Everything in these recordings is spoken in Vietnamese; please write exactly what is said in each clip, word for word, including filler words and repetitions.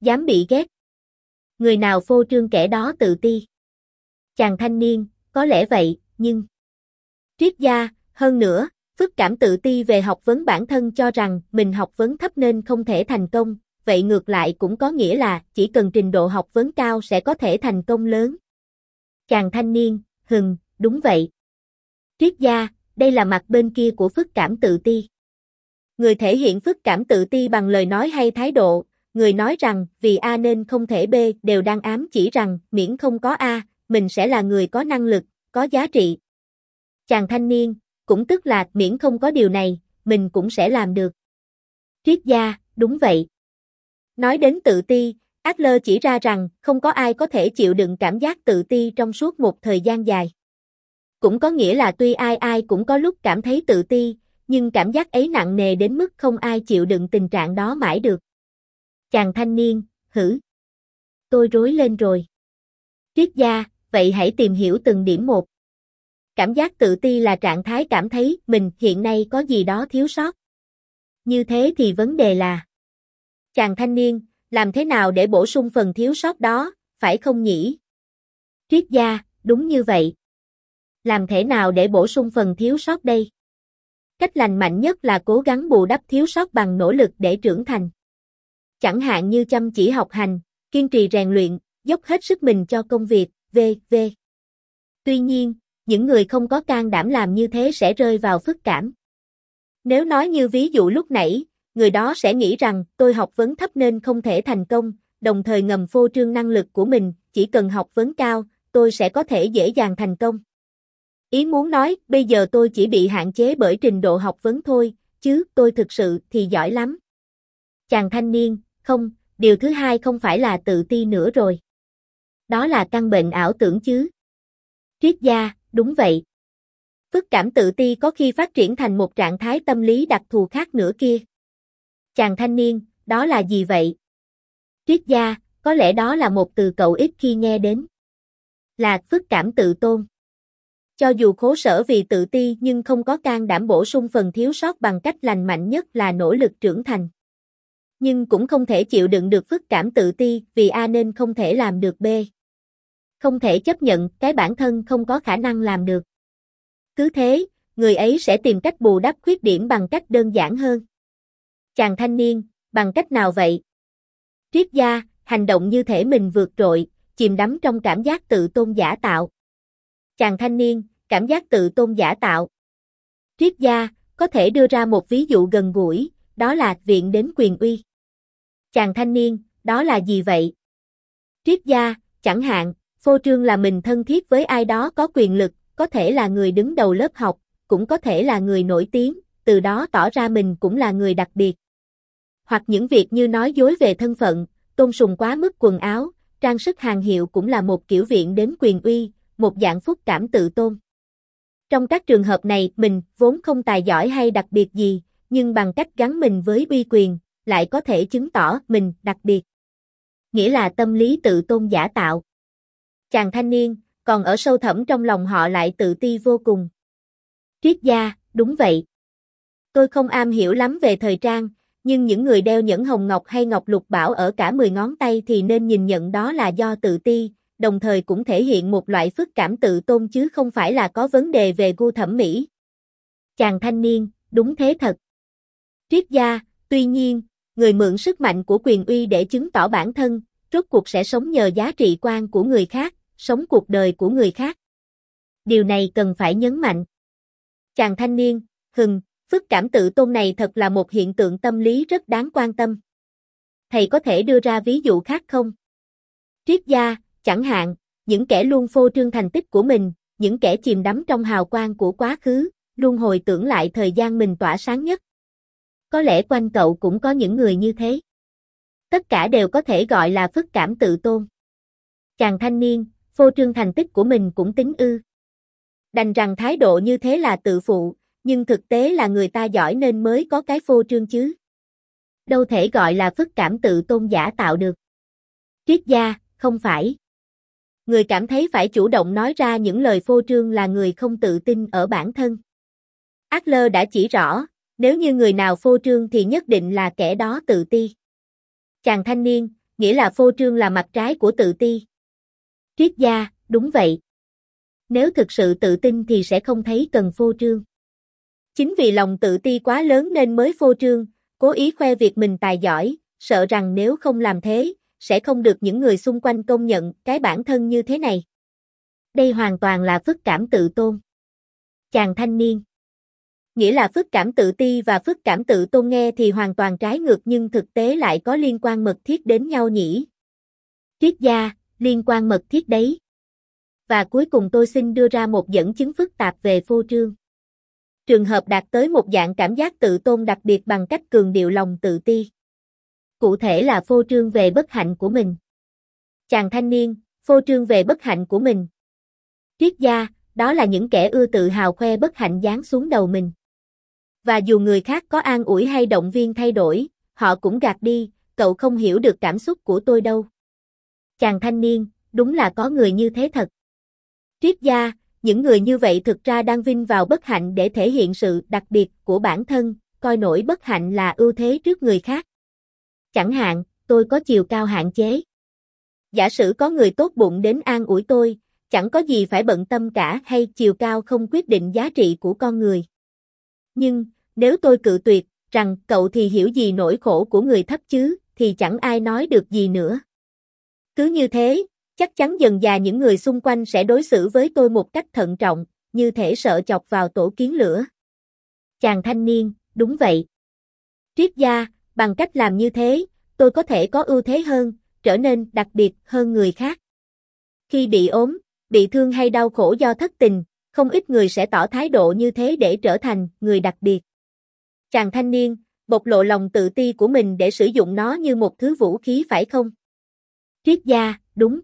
Dám bị ghét. Người nào phô trương kẻ đó tự ti. Chàng thanh niên, có lẽ vậy, nhưng... Triết gia, hơn nữa, phức cảm tự ti về học vấn bản thân cho rằng mình học vấn thấp nên không thể thành công, vậy ngược lại cũng có nghĩa là chỉ cần trình độ học vấn cao sẽ có thể thành công lớn. Chàng thanh niên, hừm, đúng vậy. Triết gia, đây là mặt bên kia của phức cảm tự ti. Người thể hiện phức cảm tự ti bằng lời nói hay thái độ, người nói rằng vì A nên không thể B đều đang ám chỉ rằng miễn không có A, mình sẽ là người có năng lực, có giá trị. Chàng thanh niên, cũng tức là miễn không có điều này, mình cũng sẽ làm được. Triết gia, đúng vậy. Nói đến tự ti, Adler chỉ ra rằng không có ai có thể chịu đựng cảm giác tự ti trong suốt một thời gian dài. Cũng có nghĩa là tuy ai ai cũng có lúc cảm thấy tự ti, nhưng cảm giác ấy nặng nề đến mức không ai chịu đựng tình trạng đó mãi được. Chàng thanh niên, hử. Tôi rối lên rồi. Triết gia, vậy hãy tìm hiểu từng điểm một. Cảm giác tự ti là trạng thái cảm thấy mình hiện nay có gì đó thiếu sót. Như thế thì vấn đề là... Chàng thanh niên, làm thế nào để bổ sung phần thiếu sót đó, phải không nhỉ? Triết gia, đúng như vậy. Làm thế nào để bổ sung phần thiếu sót đây? Cách lành mạnh nhất là cố gắng bù đắp thiếu sót bằng nỗ lực để trưởng thành. Chẳng hạn như chăm chỉ học hành, kiên trì rèn luyện, dốc hết sức mình cho công việc, vân vân. Tuy nhiên, những người không có can đảm làm như thế sẽ rơi vào phức cảm. Nếu nói như ví dụ lúc nãy, người đó sẽ nghĩ rằng tôi học vấn thấp nên không thể thành công, đồng thời ngầm phô trương năng lực của mình, chỉ cần học vấn cao, tôi sẽ có thể dễ dàng thành công. Ý muốn nói, bây giờ tôi chỉ bị hạn chế bởi trình độ học vấn thôi, chứ tôi thực sự thì giỏi lắm. Chàng thanh niên, không, điều thứ hai không phải là tự ti nữa rồi. Đó là căn bệnh ảo tưởng chứ. Triết gia, đúng vậy. Phức cảm tự ti có khi phát triển thành một trạng thái tâm lý đặc thù khác nữa kia. Chàng thanh niên, đó là gì vậy? Triết gia, có lẽ đó là một từ cậu ít khi nghe đến. Là phức cảm tự tôn. Cho dù khổ sở vì tự ti nhưng không có can đảm bổ sung phần thiếu sót bằng cách lành mạnh nhất là nỗ lực trưởng thành. Nhưng cũng không thể chịu đựng được phức cảm tự ti vì A nên không thể làm được B. Không thể chấp nhận cái bản thân không có khả năng làm được. Cứ thế, người ấy sẽ tìm cách bù đắp khuyết điểm bằng cách đơn giản hơn. Chàng thanh niên, bằng cách nào vậy? Triết gia, hành động như thể mình vượt trội, chìm đắm trong cảm giác tự tôn giả tạo. Chàng thanh niên, cảm giác tự tôn giả tạo. Triết gia, có thể đưa ra một ví dụ gần gũi, đó là viện đến quyền uy. Chàng thanh niên, đó là gì vậy? Triết gia, chẳng hạn, phô trương là mình thân thiết với ai đó có quyền lực, có thể là người đứng đầu lớp học, cũng có thể là người nổi tiếng, từ đó tỏ ra mình cũng là người đặc biệt. Hoặc những việc như nói dối về thân phận, tôn sùng quá mức quần áo, trang sức hàng hiệu cũng là một kiểu viện đến quyền uy, một dạng phúc cảm tự tôn. Trong các trường hợp này, mình vốn không tài giỏi hay đặc biệt gì, nhưng bằng cách gắn mình với uy quyền, lại có thể chứng tỏ mình đặc biệt. Nghĩa là tâm lý tự tôn giả tạo. Chàng thanh niên, còn ở sâu thẳm trong lòng họ lại tự ti vô cùng. Triết gia, đúng vậy. Tôi không am hiểu lắm về thời trang, nhưng những người đeo nhẫn hồng ngọc hay ngọc lục bảo ở cả mười ngón tay thì nên nhìn nhận đó là do tự ti, đồng thời cũng thể hiện một loại phức cảm tự tôn chứ không phải là có vấn đề về gu thẩm mỹ. Chàng thanh niên, đúng thế thật. Triết gia, tuy nhiên, người mượn sức mạnh của quyền uy để chứng tỏ bản thân, rốt cuộc sẽ sống nhờ giá trị quan của người khác, sống cuộc đời của người khác. Điều này cần phải nhấn mạnh. Chàng thanh niên, hừm, phức cảm tự tôn này thật là một hiện tượng tâm lý rất đáng quan tâm. Thầy có thể đưa ra ví dụ khác không? Triết gia, chẳng hạn, những kẻ luôn phô trương thành tích của mình, những kẻ chìm đắm trong hào quang của quá khứ, luôn hồi tưởng lại thời gian mình tỏa sáng nhất. Có lẽ quanh cậu cũng có những người như thế. Tất cả đều có thể gọi là phức cảm tự tôn. Chàng thanh niên, phô trương thành tích của mình cũng tính ư. Đành rằng thái độ như thế là tự phụ, nhưng thực tế là người ta giỏi nên mới có cái phô trương chứ. Đâu thể gọi là phức cảm tự tôn giả tạo được. Triết gia, không phải. Người cảm thấy phải chủ động nói ra những lời phô trương là người không tự tin ở bản thân. Adler đã chỉ rõ, nếu như người nào phô trương thì nhất định là kẻ đó tự ti. Chàng thanh niên, nghĩa là phô trương là mặt trái của tự ti. Triết gia, đúng vậy. Nếu thực sự tự tin thì sẽ không thấy cần phô trương. Chính vì lòng tự ti quá lớn nên mới phô trương, cố ý khoe việc mình tài giỏi, sợ rằng nếu không làm thế, sẽ không được những người xung quanh công nhận cái bản thân như thế này. Đây hoàn toàn là phức cảm tự tôn. Chàng thanh niên. Nghĩa là phức cảm tự ti và phức cảm tự tôn nghe thì hoàn toàn trái ngược nhưng thực tế lại có liên quan mật thiết đến nhau nhỉ. Triết gia, liên quan mật thiết đấy. Và cuối cùng tôi xin đưa ra một dẫn chứng phức tạp về phô trương. Trường hợp đạt tới một dạng cảm giác tự tôn đặc biệt bằng cách cường điệu lòng tự ti. Cụ thể là phô trương về bất hạnh của mình. Chàng thanh niên, phô trương về bất hạnh của mình. Triết gia, đó là những kẻ ưa tự hào khoe bất hạnh giáng xuống đầu mình. Và dù người khác có an ủi hay động viên thay đổi, họ cũng gạt đi, cậu không hiểu được cảm xúc của tôi đâu. Chàng thanh niên, đúng là có người như thế thật. Triết gia, những người như vậy thực ra đang vin vào bất hạnh để thể hiện sự đặc biệt của bản thân, coi nổi bất hạnh là ưu thế trước người khác. Chẳng hạn, tôi có chiều cao hạn chế. Giả sử có người tốt bụng đến an ủi tôi, chẳng có gì phải bận tâm cả hay chiều cao không quyết định giá trị của con người. Nhưng, nếu tôi cự tuyệt, rằng cậu thì hiểu gì nỗi khổ của người thấp chứ, thì chẳng ai nói được gì nữa. Cứ như thế, chắc chắn dần dà những người xung quanh sẽ đối xử với tôi một cách thận trọng, như thể sợ chọc vào tổ kiến lửa. Chàng thanh niên, đúng vậy. Triết gia, bằng cách làm như thế, tôi có thể có ưu thế hơn, trở nên đặc biệt hơn người khác. Khi bị ốm, bị thương hay đau khổ do thất tình, không ít người sẽ tỏ thái độ như thế để trở thành người đặc biệt. Chàng thanh niên, bộc lộ lòng tự ti của mình để sử dụng nó như một thứ vũ khí phải không? Triết gia, đúng.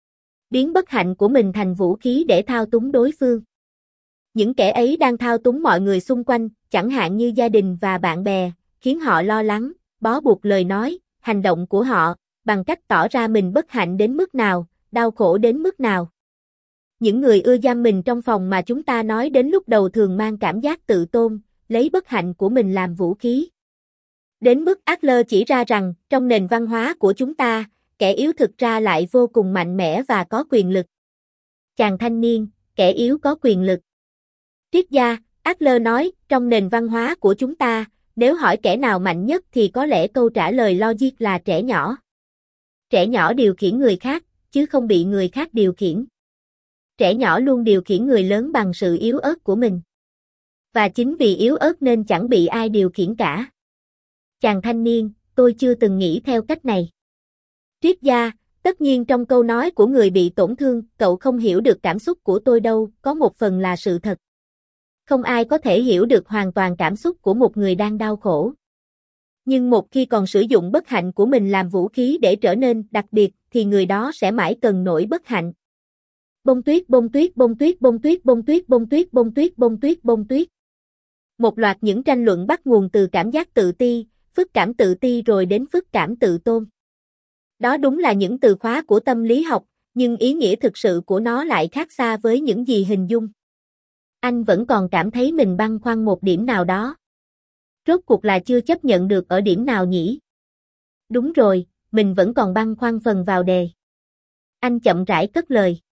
Biến bất hạnh của mình thành vũ khí để thao túng đối phương. Những kẻ ấy đang thao túng mọi người xung quanh, chẳng hạn như gia đình và bạn bè, khiến họ lo lắng, bó buộc lời nói, hành động của họ, bằng cách tỏ ra mình bất hạnh đến mức nào, đau khổ đến mức nào. Những người ưa giam mình trong phòng mà chúng ta nói đến lúc đầu thường mang cảm giác tự tôn, lấy bất hạnh của mình làm vũ khí. Đến mức Adler chỉ ra rằng, trong nền văn hóa của chúng ta, kẻ yếu thực ra lại vô cùng mạnh mẽ và có quyền lực. Chàng thanh niên, kẻ yếu có quyền lực. Triết gia, Adler nói, trong nền văn hóa của chúng ta, nếu hỏi kẻ nào mạnh nhất thì có lẽ câu trả lời logic là trẻ nhỏ. Trẻ nhỏ điều khiển người khác, chứ không bị người khác điều khiển. Trẻ nhỏ luôn điều khiển người lớn bằng sự yếu ớt của mình. Và chính vì yếu ớt nên chẳng bị ai điều khiển cả. Chàng thanh niên, tôi chưa từng nghĩ theo cách này. Triết gia, tất nhiên trong câu nói của người bị tổn thương, cậu không hiểu được cảm xúc của tôi đâu, có một phần là sự thật. Không ai có thể hiểu được hoàn toàn cảm xúc của một người đang đau khổ. Nhưng một khi còn sử dụng bất hạnh của mình làm vũ khí để trở nên đặc biệt, thì người đó sẽ mãi cần nỗi bất hạnh. Bông tuyết, bông tuyết, bông tuyết, bông tuyết, bông tuyết, bông tuyết, bông tuyết, bông tuyết, bông tuyết. Một loạt những tranh luận bắt nguồn từ cảm giác tự ti, phức cảm tự ti rồi đến phức cảm tự tôn. Đó đúng là những từ khóa của tâm lý học, nhưng ý nghĩa thực sự của nó lại khác xa với những gì hình dung. Anh vẫn còn cảm thấy mình băn khoăn một điểm nào đó. Rốt cuộc là chưa chấp nhận được ở điểm nào nhỉ? Đúng rồi, mình vẫn còn băn khoăn phần vào đề. Anh chậm rãi cất lời.